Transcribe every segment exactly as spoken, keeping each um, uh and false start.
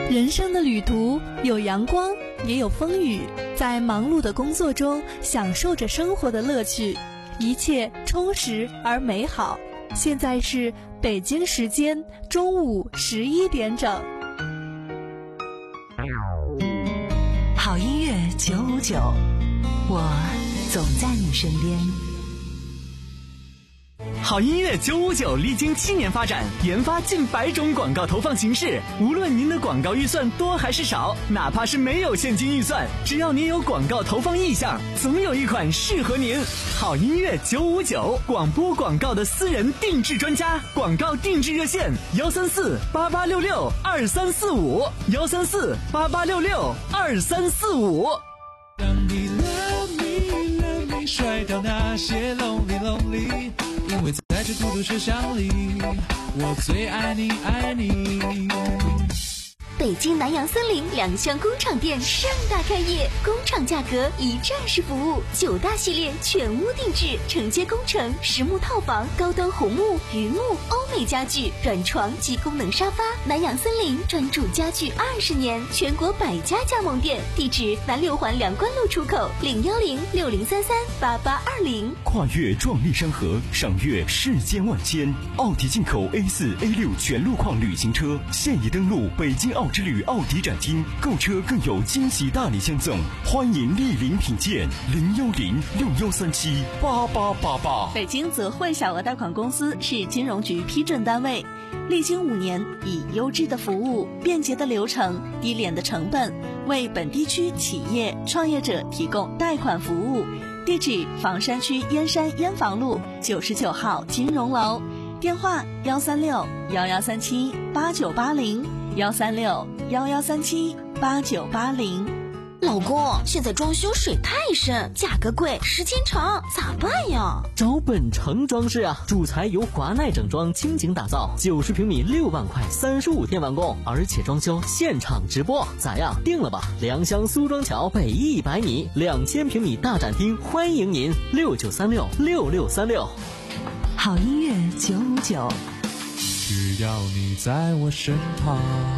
人生的旅途有阳光，也有风雨，在忙碌的工作中享受着生活的乐趣，一切充实而美好。现在是北京时间中午十一点整。 好音乐九五九，我总在你身边。 好音乐九五九历经七年发展，研发近百种广告投放形式。无论您的广告预算多还是少，哪怕是没有现金预算，只要您有广告投放意向，总有一款适合您。好音乐九五九，广播广告的私人定制专家，广告定制热线：幺三四八八六六二三四五，幺三四八八六六二三四五。 让你 love me love me， 甩掉那些 lonely lonely。因为在这孤独车厢里，我最爱你爱你。 北京南洋森林两厢工厂店盛大开业，工厂价格一站式服务，九大系列全屋定制，承接工程、实木套房、高端红木、榆木、欧美家具、软床及功能沙发。南洋森林专注家具二十年，全国百家加盟店，地址南六环两关路出口，零幺零六零三三八八二零。 跨越壮丽山河，赏阅世间万千。奥迪进口 A 四 A 六 全路况旅行车现已登陆北京奥之旅奥迪展厅，购车更有惊喜大礼相赠，欢迎莅临品鉴。零幺零六幺三七八八八八。 北京泽汇小额贷款公司是金融局批准单位，历经五年，以优质的服务、便捷的流程、低廉的成本，为本地区企业创业者提供贷款服务。地址：房山区燕山燕房路九十九号金融楼，电话：幺三六幺幺三七八九八零。幺三六幺幺三七八九八零。 老公，现在装修水太深，价格贵，时间长，咋办呀？ 找本城装饰啊，主材由华奈整装倾情打造，九十平米六万块，三十五天完工，而且装修现场直播，咋样？定了吧？良乡苏庄桥北一百米，两千平米大展厅，欢迎您，六九三六六六三六。 好音乐九五九。 只要你在我身旁。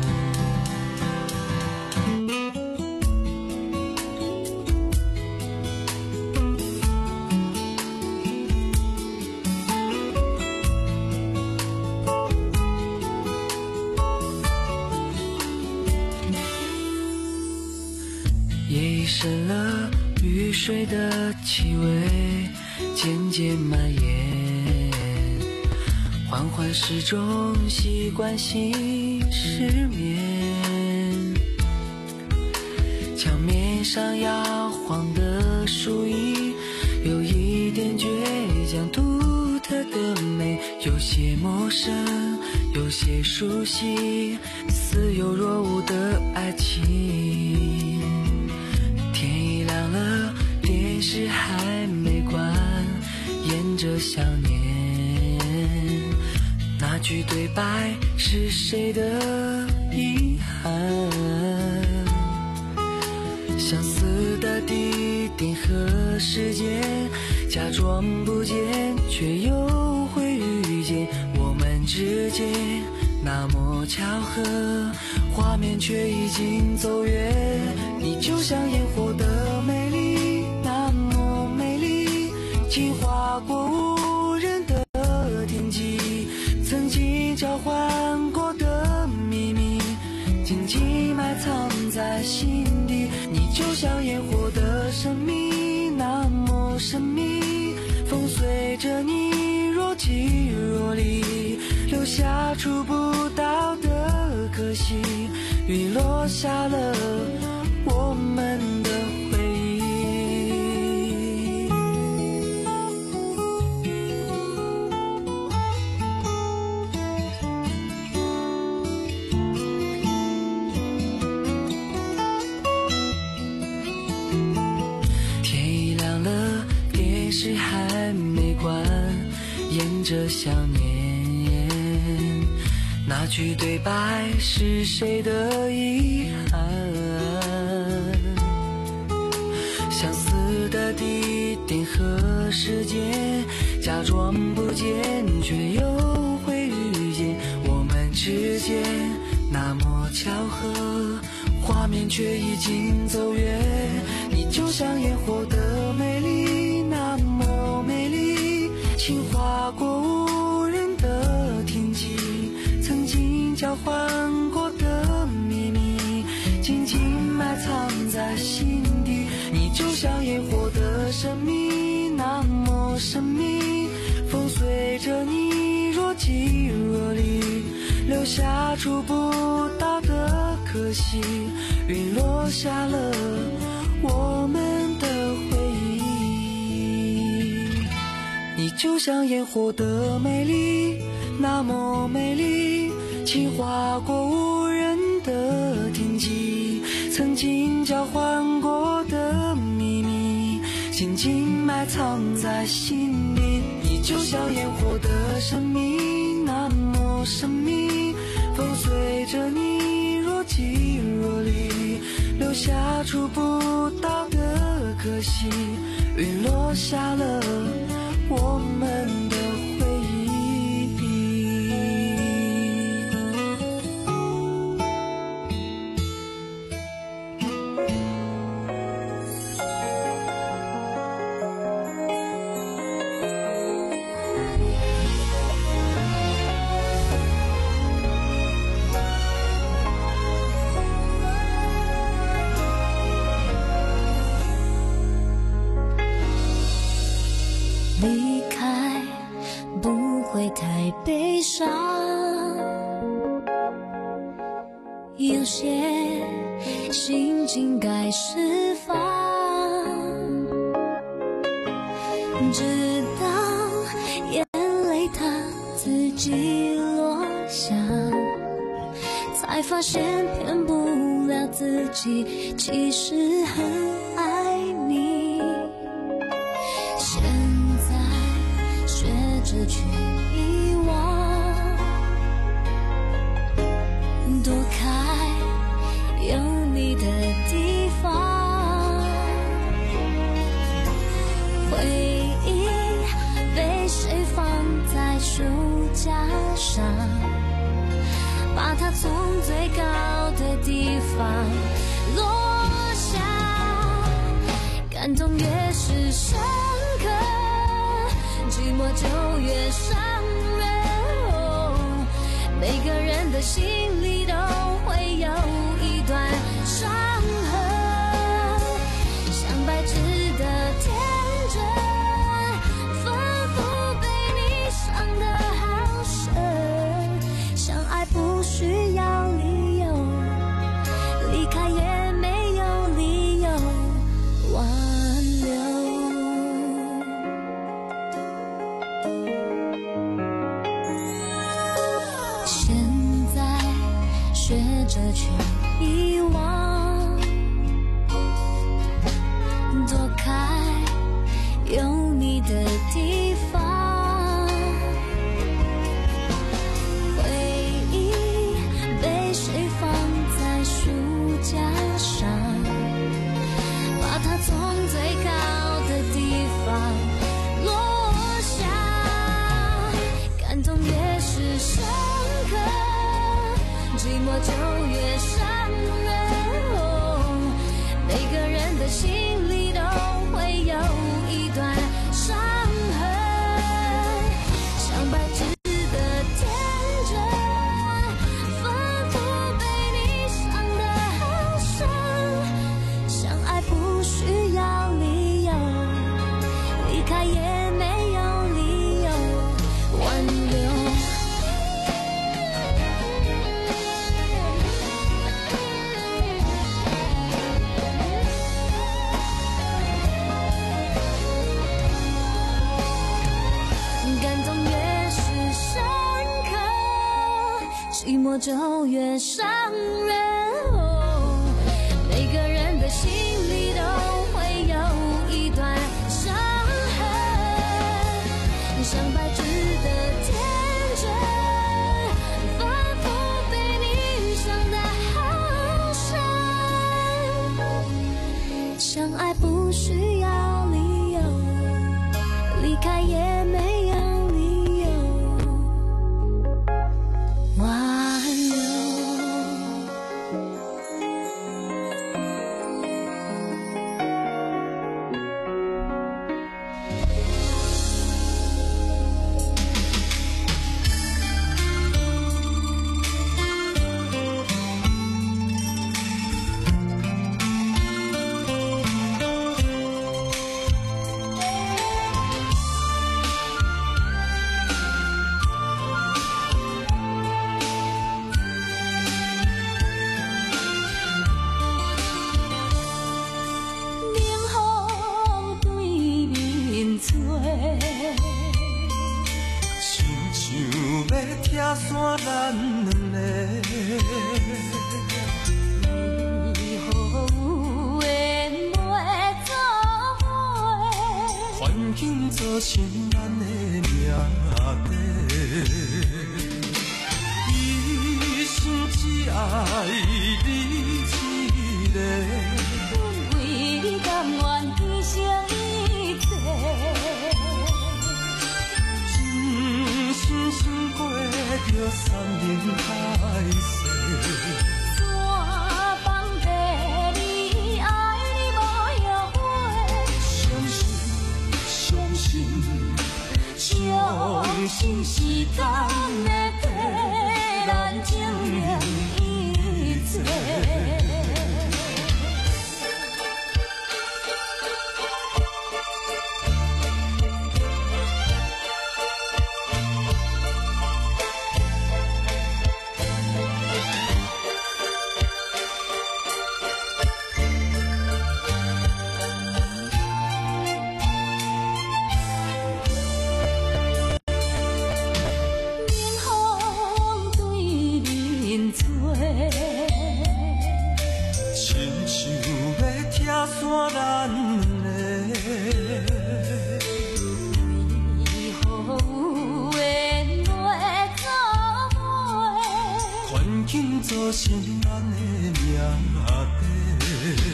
夜已深了，雨水的气味渐渐蔓延，缓缓时钟，习惯性失眠，墙面上摇晃的树影，有一点倔强，独特的美，有些陌生，有些熟悉，似有若无的爱情。天已亮了，电视还没关，沿着想念，那句对白是谁的遗憾？相似的地点和时间，假装不见，却又会遇见。我们之间那么巧合，画面却已经走远。你就像烟火的美丽，那么美丽，竟划过无人的天际。曾经交换过的秘密，紧紧埋藏在心底。你就像烟火的神秘，那么神秘，风随着你若即若离，留下触不到的可惜。雨落下了我们的回忆。天已亮了，电视还没关，沿着想念，那句对白是谁的遗憾？相似的地点和时间，假装不见，却又会遇见。我们之间那么巧合， 却已经走远。你就像烟火的美丽，那么美丽，轻划过无人的天际，曾经交换过的秘密，紧紧埋藏在心底。你就像烟火的神秘，那么神秘，风随着你若即若离，留下触不到的可惜，云落下了我们的回忆。你就像烟火的美丽，那么美丽，轻划过无人的天际，曾经交换过的秘密，紧紧埋藏在心底。你就像烟火的神秘，那么神秘，风随着你若即若离，留下触不到的可惜，云落下了我们的回忆。 离开不会太悲伤，有些心情该释放，直到眼泪它自己落下，才发现骗不了自己，其实很爱你。着去遗忘，躲开有你的地方，回忆被谁放在书架上，把它从最高的地方落下，感动越是深刻，寂寞就越伤人，哦，每个人的心里都会有一段伤痕，像白纸的天真，反复被你伤得好深，相爱不需要理由，离开也没有理由挽留。学着去遗忘，躲开有你的地方，回忆被谁放在书架上，把它从最高的地方落下，感动越是深刻，寂寞就越伤人，哦，每个人的心里都会有一段伤痕，像白纸的天真，反复被你伤得好深，相爱不需要理由，离开也没有理由挽留。寂寞就越伤人，哦，每个人的心里都会有一段伤痕，像白纸的天真，反复被你伤得好深，相爱不需要理由，离开也没有理由挽留。 像要拆散咱两个。 你好有缘袂做伙， 环境造成咱的命底。一生只爱你一个， 阮为你甘愿牺牲一切。 真心心过着山盟海誓。 山崩地离，爱你无后悔。 相信，相信， 相信时间会替咱证明一切。 造成咱的命底，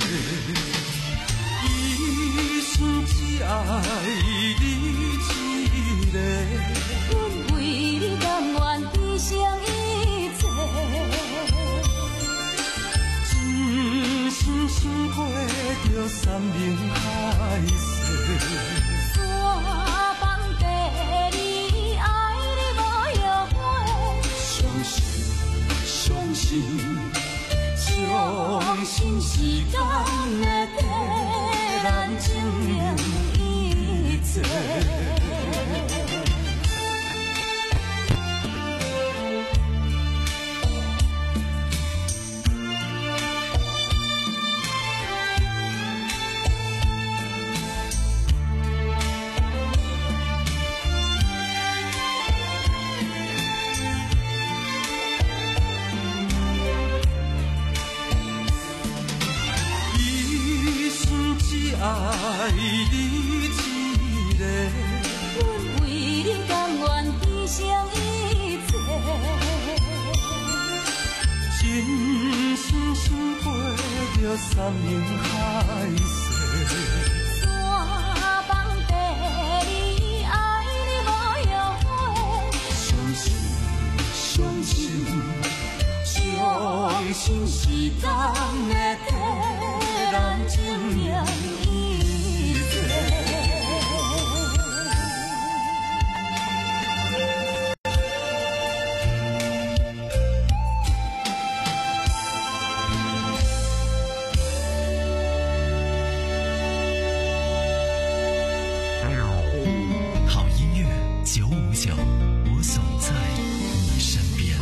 一生只爱你一个。 阮为你甘愿牺牲一切， 真心心过着山盟海誓。 山崩地离，爱你无后悔。 相信。相信， 相信时间会替咱证明一切。 爱你一个， 阮为你甘愿牺牲一切， 真心心过着山盟海誓。 山崩地离，爱你无后悔。 相信，相信， 相信时间会替咱证明。 我总在你身边。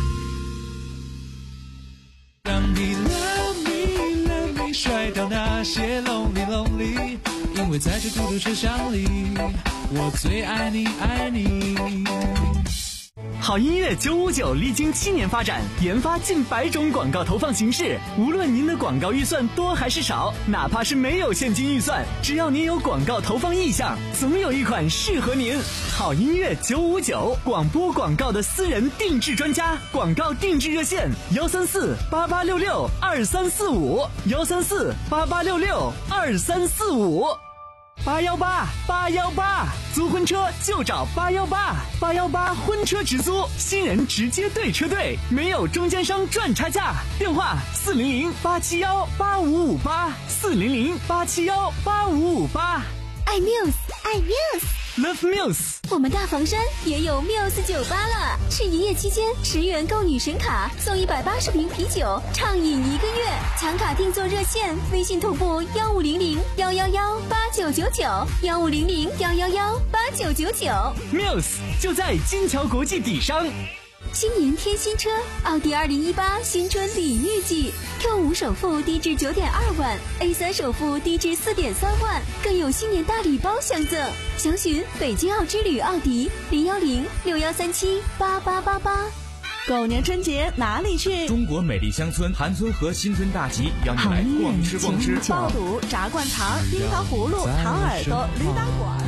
让你 love me love me 甩掉那些 lonely lonely， 因为在这孤独车厢里，我最爱你爱你。 好音乐九五九历经七年发展，研发近百种广告投放形式。无论您的广告预算多还是少，哪怕是没有现金预算，只要您有广告投放意向，总有一款适合您。好音乐九五九，广播广告的私人定制专家，广告定制热线：幺三四八八六六二三四五，幺三四八八六六二三四五。八幺八八幺八，租婚车就找八幺八，八幺八婚车直租，新人直接对车队，没有中间商赚差价。电话四零零八七幺八五五八，四零零八七幺八五五八。 爱 Muse， 爱 Muse。Love Muse， 我们大房山也有 Muse 酒吧了。是营业期间，十元购女神卡送一百八十瓶啤酒，畅饮一个月。抢卡订座热线：微信同步幺五零零幺幺幺八九九九，幺五零零幺幺幺八九九九。 Muse 就在金桥国际底商。 新年添新车，奥迪二零一八新春礼遇季 ，Q 五首付低至九点二万 ，A 三首付低至四点三万，更有新年大礼包相赠。详询北京奥之旅奥迪零幺零六幺三七八八八八。 狗年春节哪里去？ 中国美丽乡村韩村和新春大集，邀你来逛吃逛吃。 爆肚、炸灌肠、冰糖葫芦、糖耳朵、驴打滚。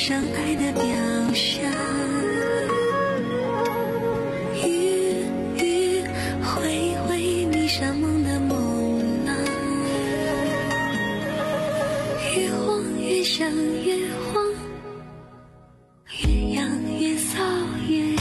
上爱的表象。雨雨挥挥迷上梦的梦浪，越晃越想越慌，越痒越骚越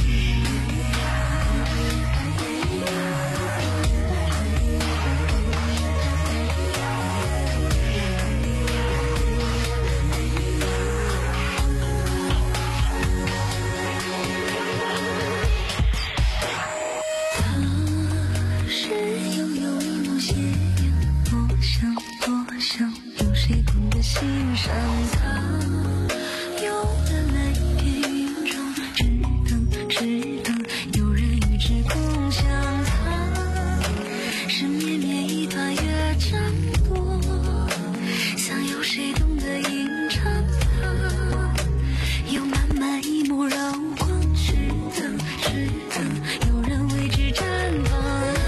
欣赏它，有的来源云中，只等只等有人与之共享它，是绵绵一团越占多，想有谁懂得吟唱它，有满满一抹柔光，只等只等有人为之绽放。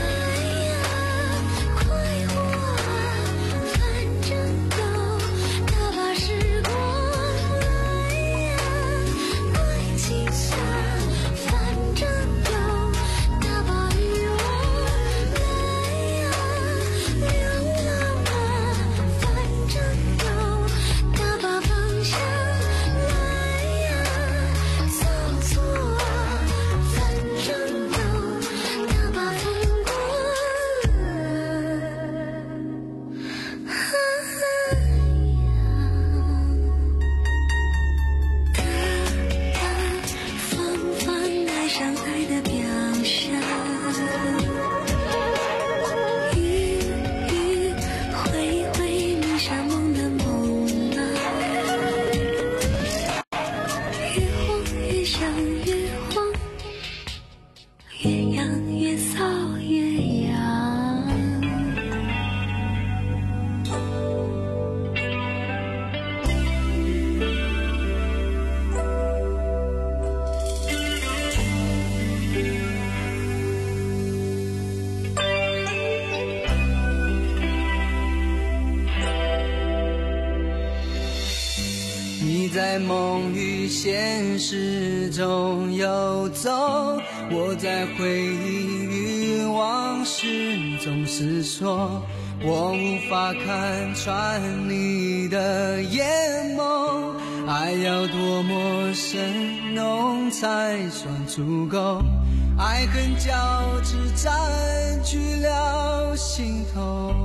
你在梦与现实中游走，我在回忆与往事中思索，我无法看穿你的眼眸，爱要多么深浓才算足够，爱恨交织占据了心头，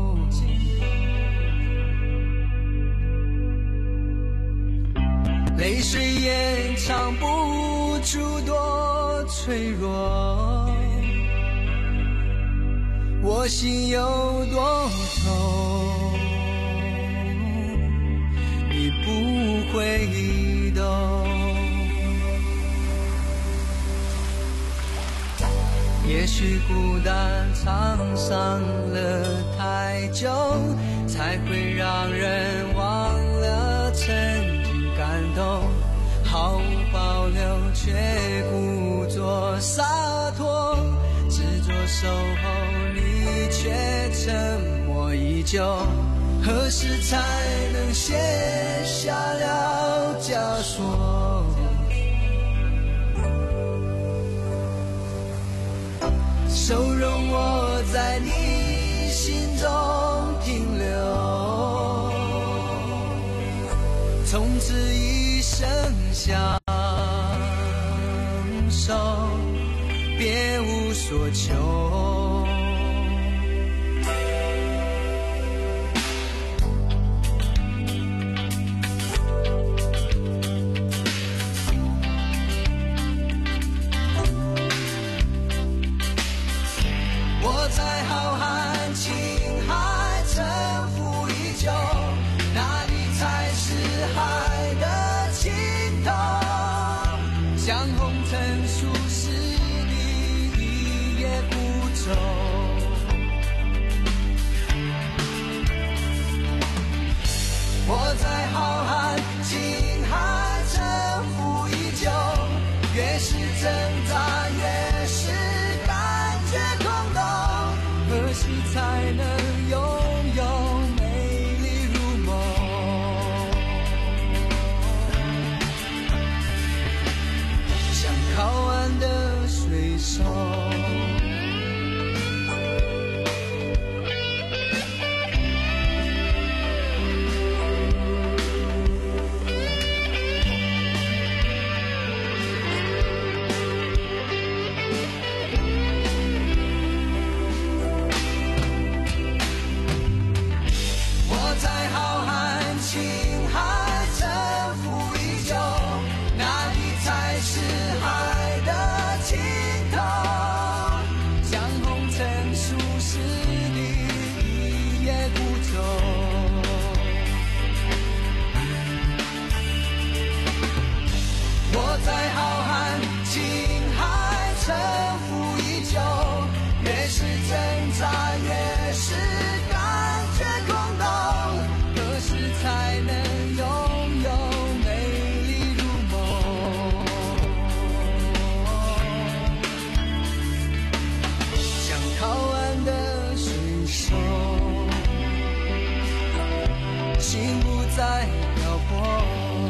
泪水掩藏不住多脆弱，我心有多痛，你不会懂。也许孤单沧桑了太久，才会让人忘了曾经感动，毫无保留却故作洒脱，执着守候你却沉默依旧，何时才能卸下了枷锁，收容我在你心中停留，从此一生相守，别无所求。我在浩瀚情海沉浮已久，哪里才是海的尽头？像红尘俗世的一叶孤舟，我在浩瀚情海沉浮已久，越是挣扎越是感觉空洞，何时才能拥有美丽如梦？ 活，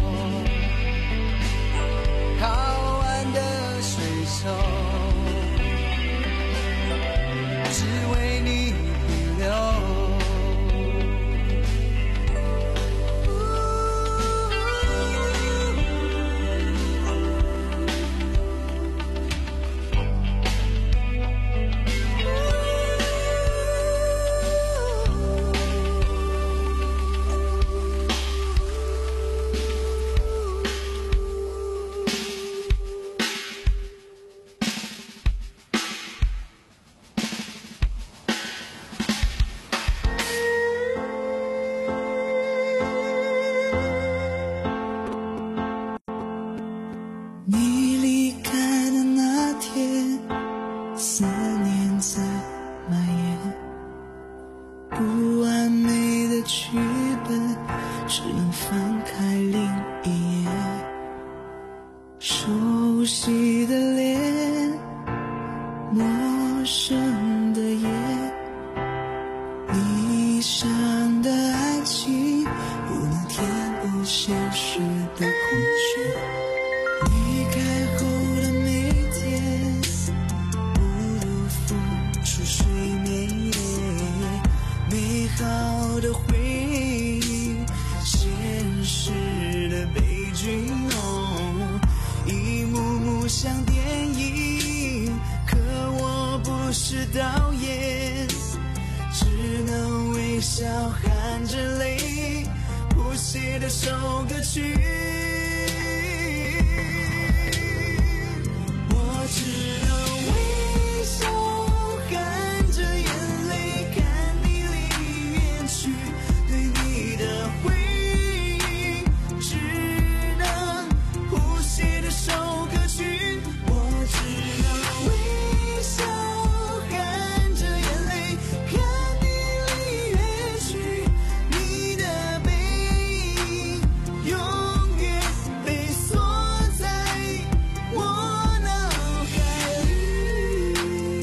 好玩的水手，只为你停留。 熟悉的脸，陌生的夜，理想的爱情不能填补现实的空缺。离开后的每天，不如付出睡眠，美好的回忆，现实的悲剧哦，一幕幕像电影，可我不是导演，只能微笑含着泪谱写这首歌曲。我只能微笑含着眼泪看你离远去，对你的回忆只能谱写这首歌曲。我只能微笑含着眼泪看你离远去，你的背影永远被锁在我脑海里。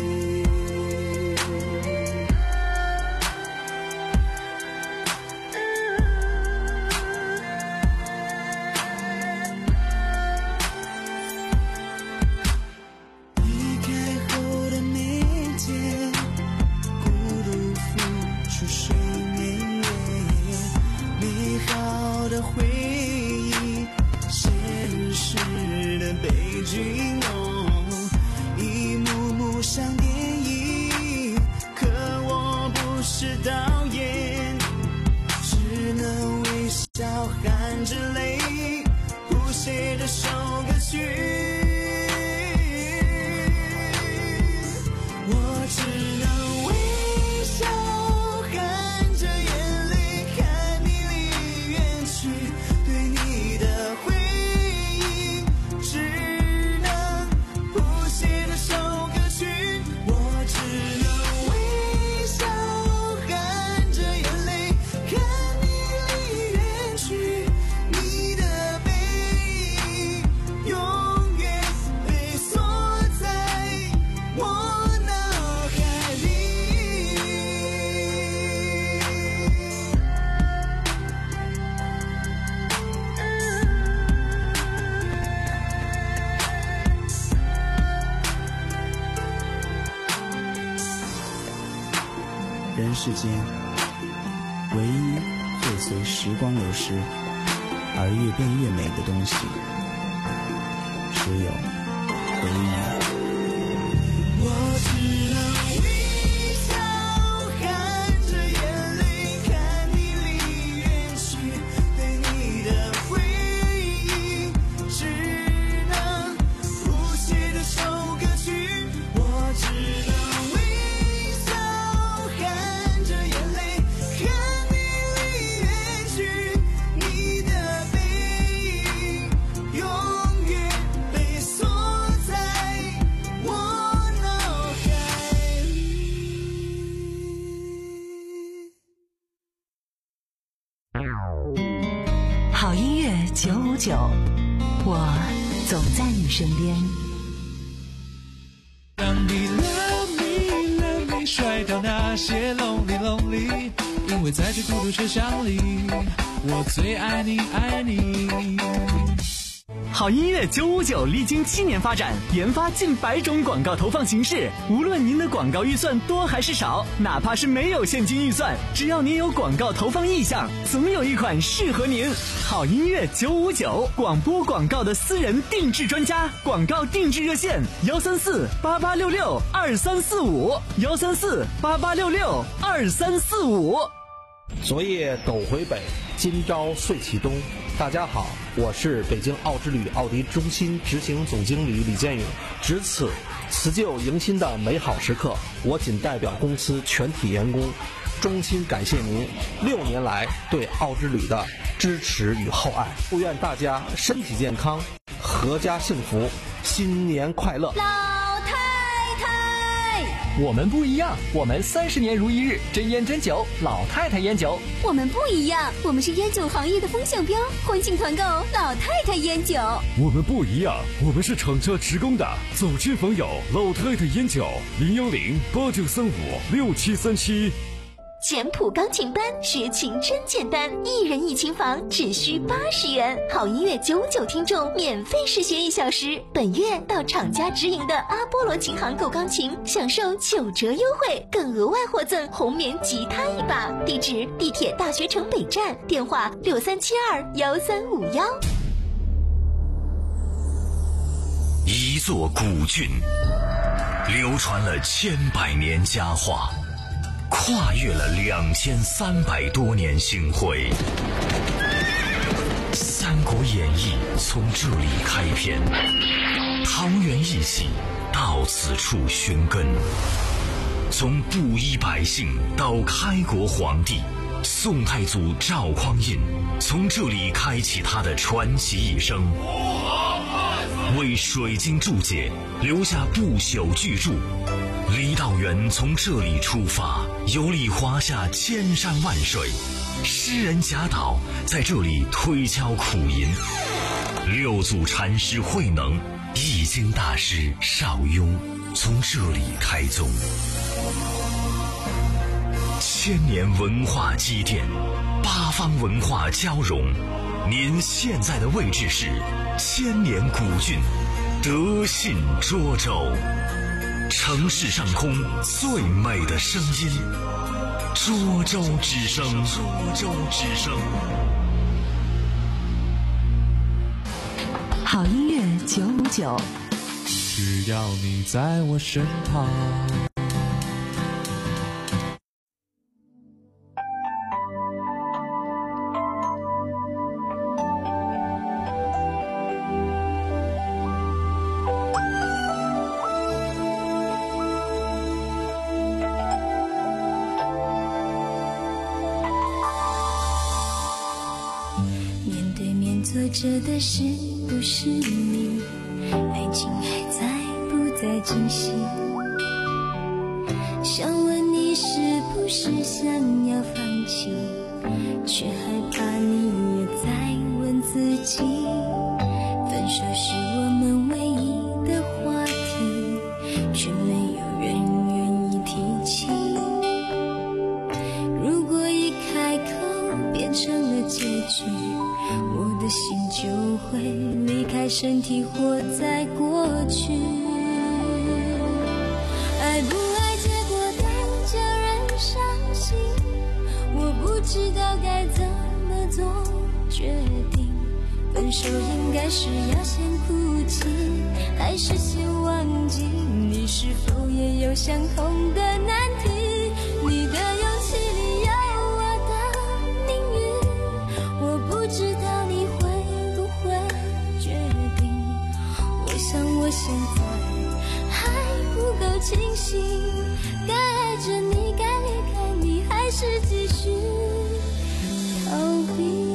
离开后的每天，孤独付出睡眠，美好的回忆，现实的悲剧哦，一幕幕像电影，可我不是导演，只能微笑含着泪谱写这首歌曲。我只能微笑含着眼泪看你离远去，对你的回忆只能谱写这首歌曲。我只能微笑含着眼泪看你离远去，你的背影永远被锁在我脑海里。 人世间唯一会随时光流失而越变越美的东西，只有回忆。 我只能微笑含着眼泪看你离远去，对你的回忆只能谱写这首歌曲。我只能微笑含着眼泪看你离远去，你的背影永远被锁在我脑海里。 好音乐九五九，我总在你身边。 当你 love me love me 甩掉那些 lonely lonely，因为在这孤独车厢里， 我最爱你爱你。 好音乐九五九历经七年发展，研发近百种广告投放形式。无论您的广告预算多还是少，哪怕是没有现金预算，只要您有广告投放意向，总有一款适合您。好音乐九五九，广播广告的私人定制专家，广告定制热线：幺三四八八六六二三四五，幺三四八八六六二三四五。 昨夜斗回北，今朝岁启东。大家好，我是北京奥之旅奥迪中心执行总经理李建勇。值此辞旧迎新的美好时刻，我仅代表公司全体员工，衷心感谢您六年来对奥之旅的支持与厚爱。祝愿大家身体健康，阖家幸福，新年快乐。 我们不一样，我们三十年如一日，真烟真酒，老太太烟酒。 我们不一样，我们是烟酒行业的风向标，欢庆团购老太太烟酒。 我们不一样，我们是厂家职工的，走亲访友，老太太烟酒，零幺零八九三五六七三七。 简谱钢琴班，学琴真简单，一人一琴房只需八十元。好音乐九五九听众免费试学一小时，本月到厂家直营的阿波罗琴行购钢琴，享受九折优惠，更额外获赠红棉吉他一把。地址：地铁大学城北站，电话六三七二幺三五幺。 一座古郡，流传了千百年佳话，跨越了两千三百多年星辉。《三国演义》从这里开篇，桃园一起到此处寻根。从布衣百姓到开国皇帝，宋太祖赵匡胤从这里开启他的传奇一生，为水晶注解留下不朽巨著。李道元从这里出发，游历华夏千山万水，诗人贾岛在这里推敲苦吟，六祖禅师慧能、易经大师邵雍从这里开宗。千年文化积淀，八方文化交融，您现在的位置是千年古郡德信涿州。城市上空最美的声音，涿州之声。涿州之声。 好音乐九五九， 只要你在我身旁。 坐着的是不是你？爱情还在不在惊喜？想问你是不是想要放弃，却害怕你也在问自己。分手是我们唯一的话题，却没有人愿意提起。如果一开口变成了结局，我的心就会离开身体，活在过去。爱不爱结果单叫人伤心，我不知道该怎么做决定。分手应该是要先哭泣，还是先忘记？你是否也有相同的难题？你的勇气里有我的命运，我不知道你会不会决定。我想我现在还不够清醒，该爱着你，该离开你，还是继续逃避。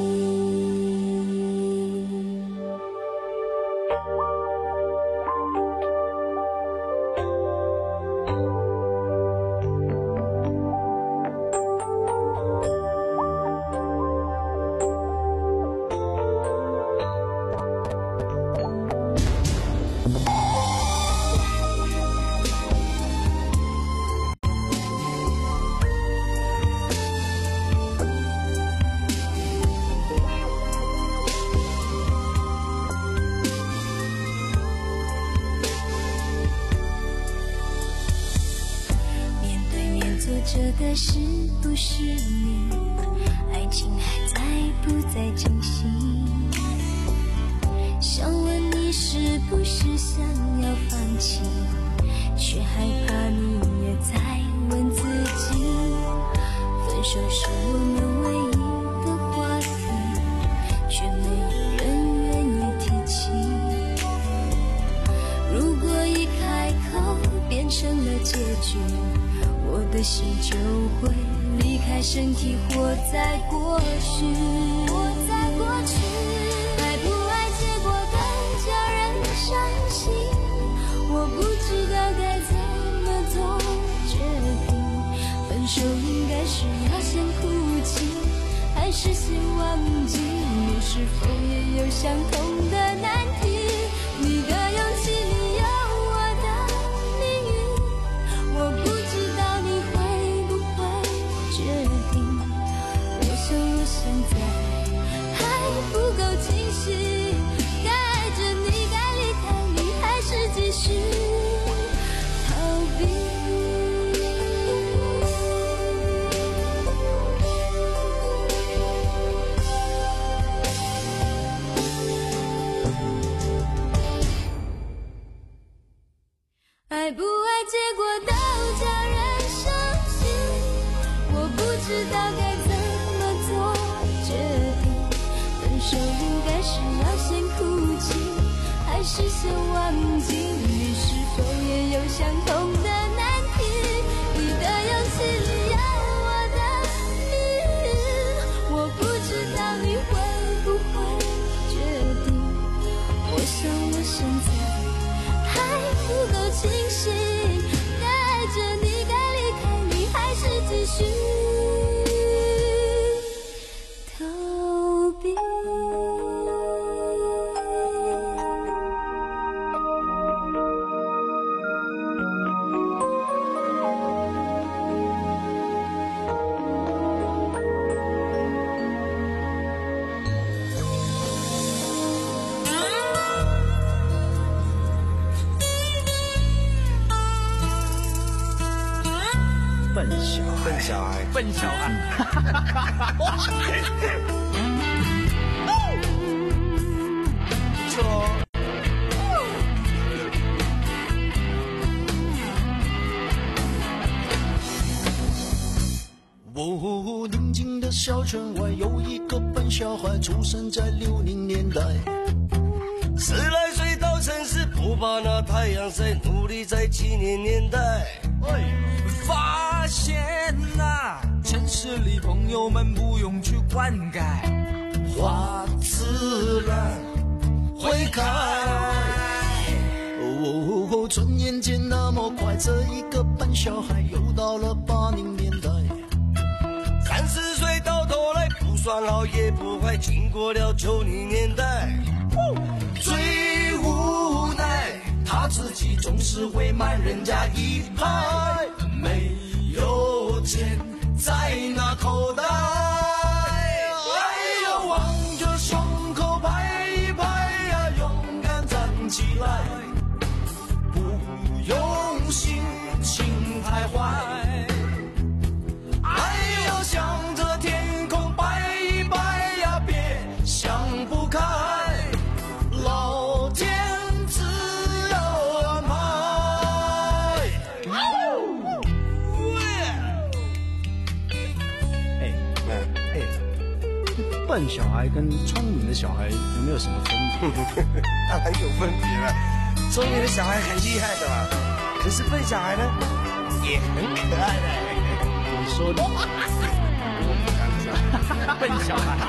着的是不是你？爱情还在不在进行？想问你是不是想要放弃，却害怕你也在问自己。分手是我们唯一的话题，却没有人愿意提起。如果一开口变成了结局，我的心就会离开身体，活在过去，活在过去。爱不爱结果更叫人伤心，我不知道该怎么做决定。分手应该是要先哭泣，还是先忘记？你是否也有相同的难题？你的勇气里有我的命运，我不知道你会不会决定。我想我现在还不够清晰，该爱着你，该离开你，还是继续逃避？爱不爱结果都叫人伤心，我不知道该怎么做决定。分手应该是要先哭泣，还是先忘记？你是否也有相同的难题？你的勇气里有我的命运，我不知道你会不会决定。我想我现在还不够清醒，该爱着你，该离开你，还是继续逃避？ 笨小孩，笨小孩，笨小孩，不错哦。 哦，宁静的小圈外有一个笨小孩，出生在六零年代。 十来岁到城市，不怕那太阳晒，努力在七零年代。 哎，发现啊，城市里朋友们不用去灌溉， 花自然会开。哦，转眼间那么快，这一个笨小孩又到了八零年代。 三十岁到头来不算好也不坏，经过了九零年代。 最无奈，他自己总是会慢人家一拍，没有钱在那口袋。哎呀，望着胸口拍一拍呀，勇敢站起来，不用心情太坏。哎呀，向着天空摆一摆呀，别想不开。老天自有安排。 哎哎，笨小孩跟聪明的小孩有没有什么分别？ 当然有分别了。聪明的小孩很厉害的嘛，可是笨小孩呢，也很可爱的。 你说的，我不敢说。笨小孩。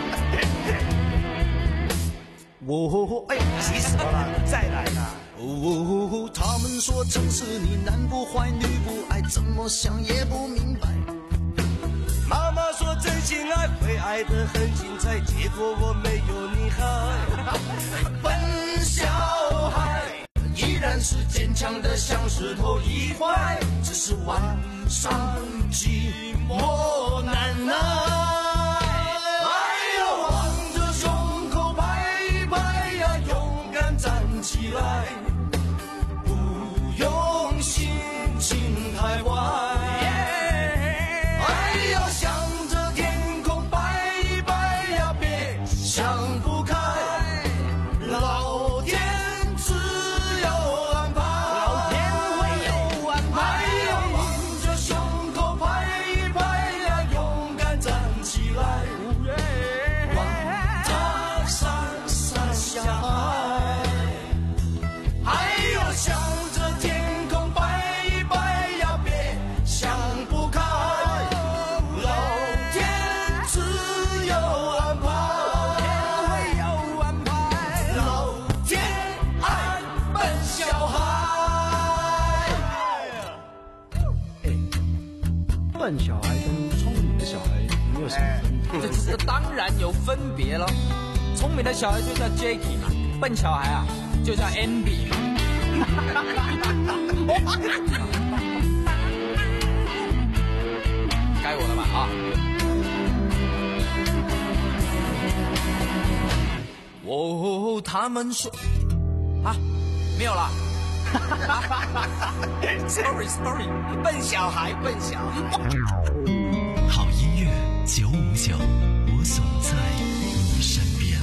哦，哎，急死我了！再来啦！哦，他们说城市里男不坏女不爱，怎么想也不明白。 妈妈说真心爱会爱得很精彩，结果我没有你好。 笨小孩依然是坚强的像石头一块，只是晚上寂寞难耐。起来，不用心情太坏。 不开，老天自有安排， 老天会有安排。 望着胸口拍一拍呀，勇敢站起来，望他闪闪下海，还有向着天空摆一摆呀，别想不开，老天自有安排， 会有安排。 老天爱笨小孩。 笨小孩跟聪明的小孩有没有什么分别？ 这这当然有分别了。聪明的小孩就叫 Jacky 嘛，笨小孩啊就叫 Andy 嘛。该我了吧啊！哦，他们说啊，没有了。sorry sorry， 笨小孩，笨小孩。 好音乐九五九，我总在你身边。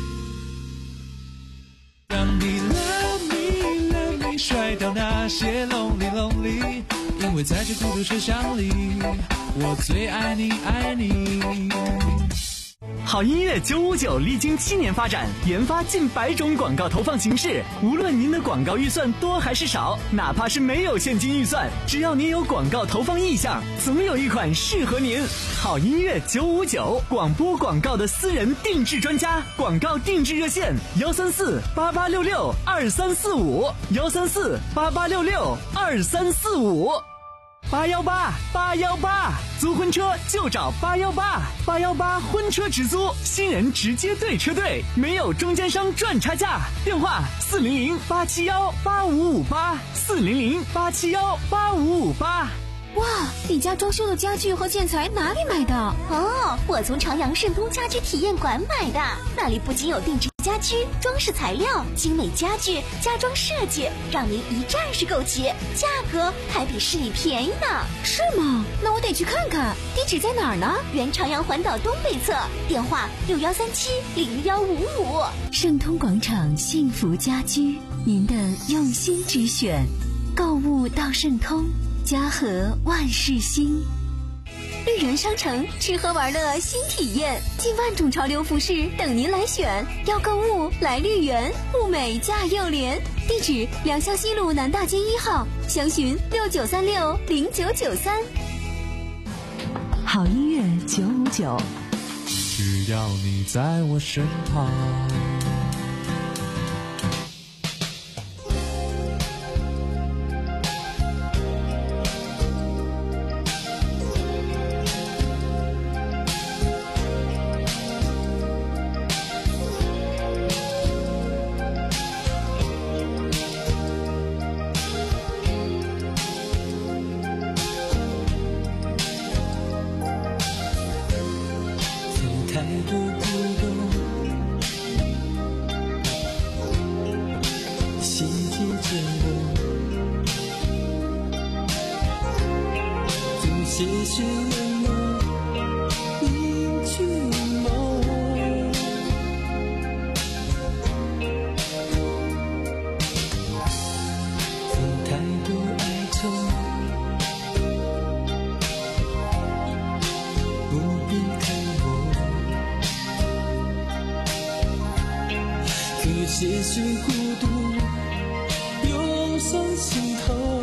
让你 love me love me 甩掉那些 lonely lonely， 因为在这孤独车厢里，我最爱你爱你。 好音乐九五九历经七年发展，研发近百种广告投放形式。无论您的广告预算多还是少，哪怕是没有现金预算，只要您有广告投放意向，总有一款适合您。好音乐九五九，广播广告的私人定制专家，广告定制热线：幺三四八八六六二三四五，幺三四八八六六二三四五。八幺八八幺八，租婚车就找八幺八，八幺八婚车直租，新人直接对车队，没有中间商赚差价。电话四零零八七幺八五五八，四零零八七幺八五五八。 哇，你家装修的家具和建材哪里买的？哦，我从长阳盛通家居体验馆买的，那里不仅有定制家居、装饰材料、精美家具、家装设计，让您一站式购齐，价格还比市里便宜呢。是吗？那我得去看看。地址在哪儿呢？原长阳环岛东北侧，电话六幺三七零幺五五。盛通广场幸福家居，您的用心之选，购物到盛通。家和万事兴，绿园商城吃喝玩乐新体验，近万种潮流服饰等您来选。要购物来绿园，物美价又廉。地址：良乡西路南大街一号，详询六九三六零九九三。 好音乐九五九， 只要你在我身旁。 太多不懂，细节震动，总些许冷漠，凝聚梦。曾太多哀愁，不必看我。可些许孤独涌上心头，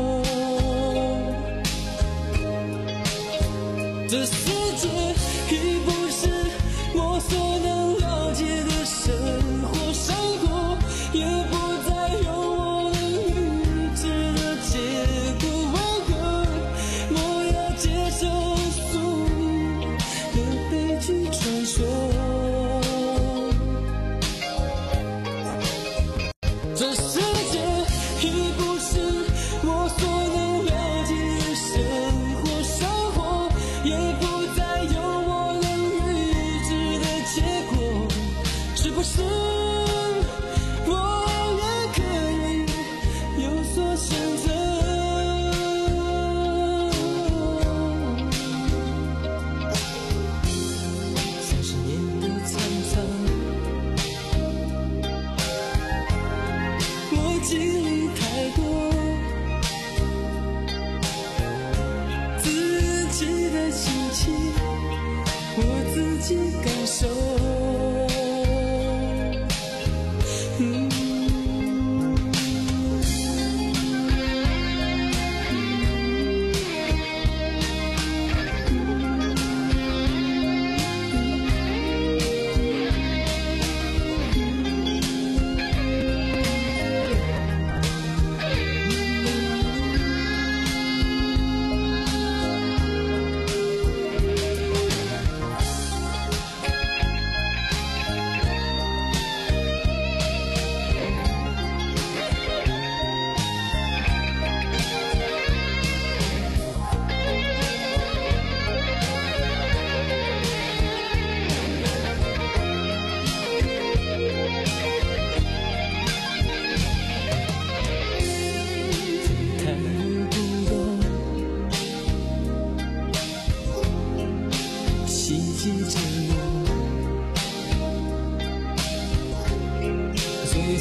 这世界已不是我所能了解的生活，生活也不再有我能预知的结果。为何我要接受宿命的悲剧传说？这世界已不是我所能了解的生活，生活也不再有我能预知的结果。是不是我也可以有所选择？三十年的沧桑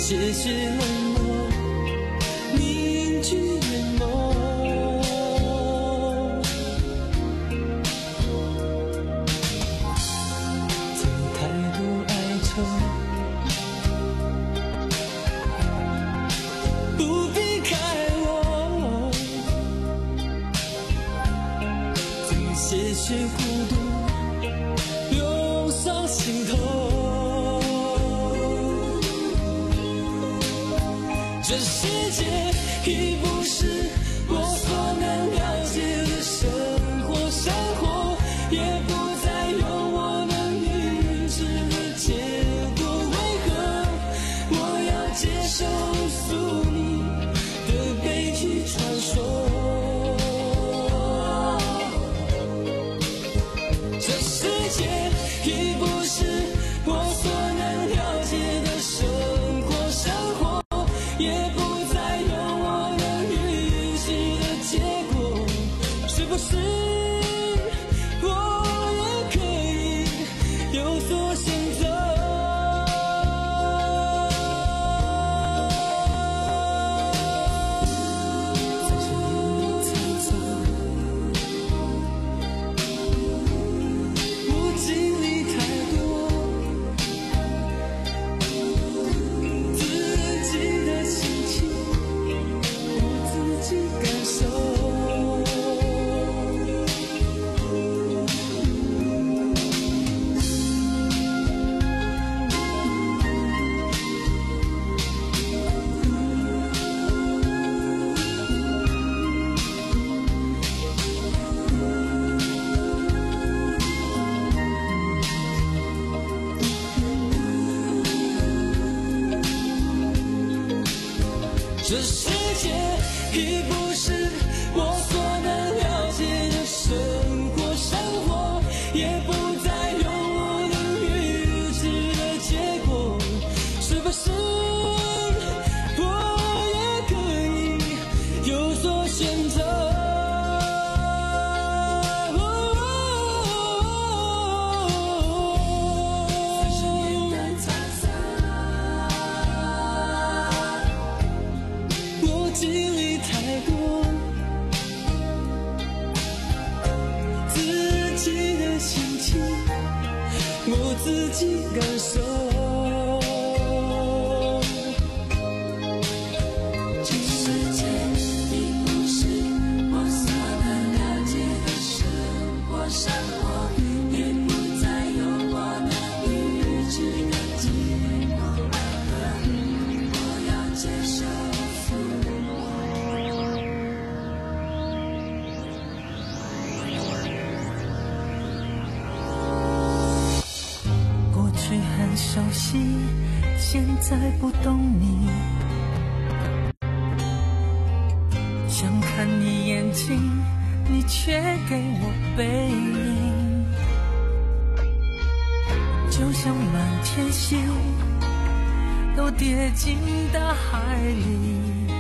谢谢冷漠凝聚眼眸，曾太多哀愁，不避开我，曾些许孤独涌上心头。这世界已不是我所能了解的生活，生活也不再有我能预知的结果。为何我要接受宿命的悲剧传说？这世界已不是我所能了解的生活，生活也不再有我能预知的结果，是不是我也可以有所选择？在这夜里猜测，我经历太多，自己的心情我自己感受。这世界已不是我所能了解的生活，生活也不再有我能预知的结果，是不是我也可以有所选择？我经历太多，自己的心情我自己感受。这世界已不是我所能了解的生活，生活也不再有我能预知的结果。我要接受过去很熟悉，现在不懂你。想看你眼睛，你却给我背影。就像满天星都跌进大海里，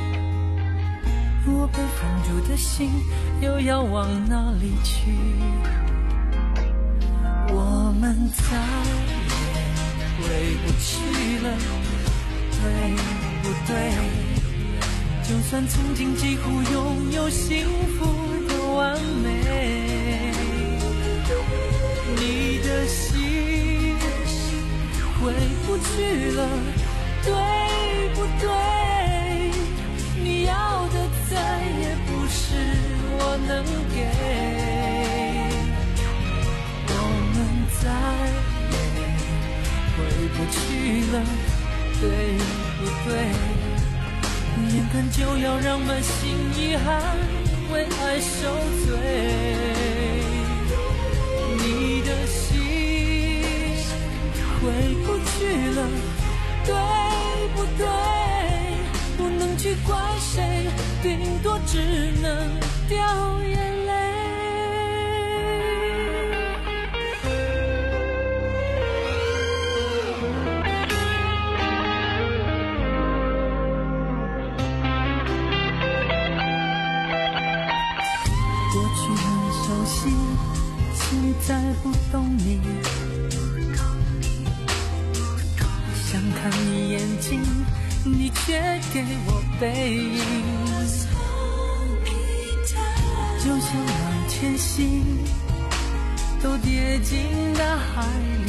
我被放逐的心又要往哪里去？我们再也回不去了，对不对？就算曾经几乎拥有幸福的完美，你的心回不去了，对不对？你要的再也不是我能给。再也回不去了，对不对？眼看就要让满心遗憾为爱受罪，你的心回不去了，对不对？不能去怪谁，顶多只能掉眼泪。现在不懂你，想看你眼睛， 你却给我背影，就像往前行，都跌进大海里。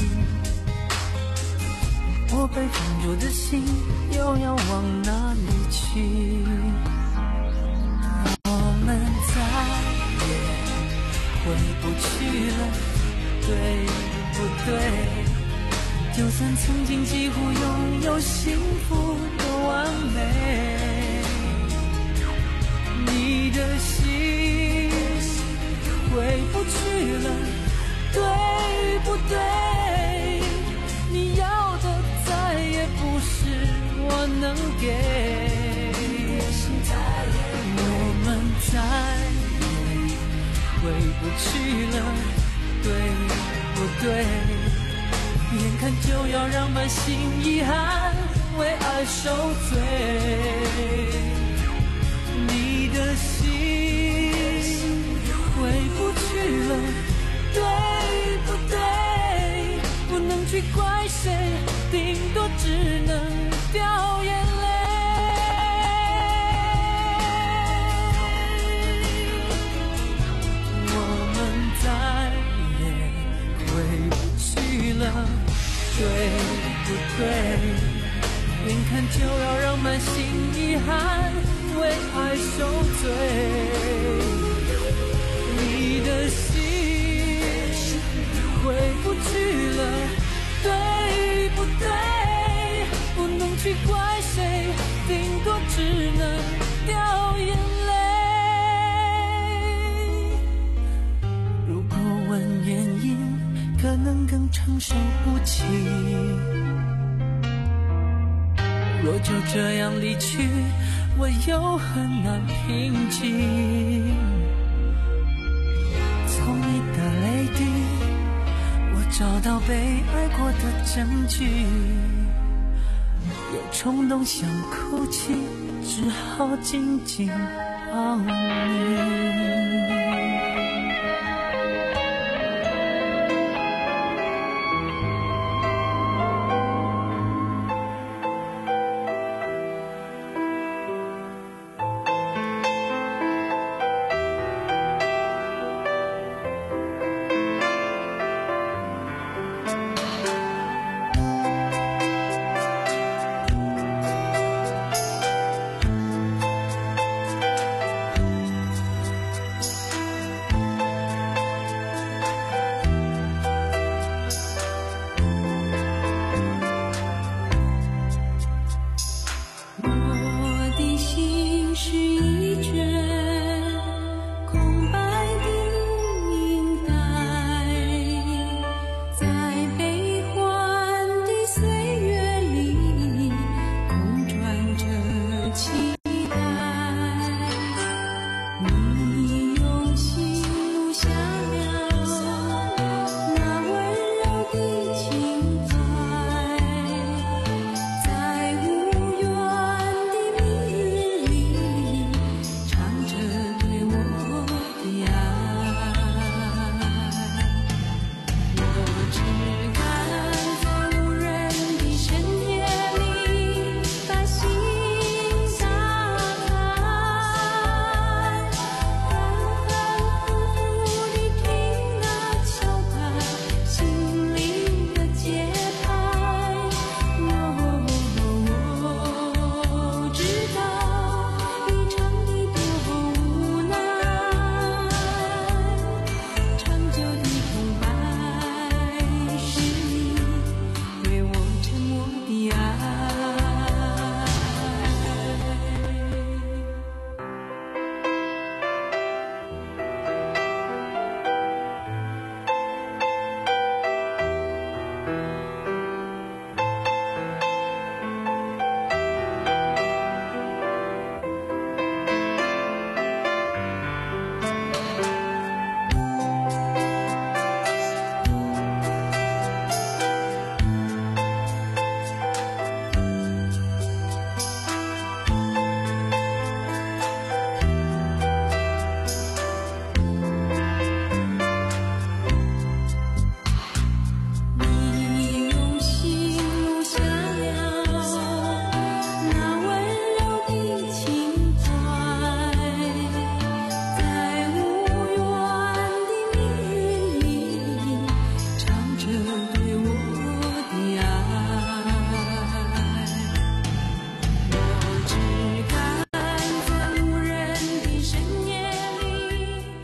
我被封住的心又要往哪里去？我们再也回不去了，对不对？就算曾经几乎拥有幸福的完美，你的心回不去了，对不对？你要的再也不是我能给，我们再也回不去了，对不对？眼看就要让满心遗憾为爱受罪，你的心回不去了，对不对？不能去怪谁，顶多只能掉眼泪。我们再也回不去了，对不对？眼看就要让满心遗憾为爱受罪，你的心回不去了，对不对？不能去怪谁，顶多只能掉眼泪。如果问原因，可能更承受不起，若就这样离去，我又很难平静。从你的泪滴，我找到被爱过的证据，有冲动想哭泣，只好紧紧抱你。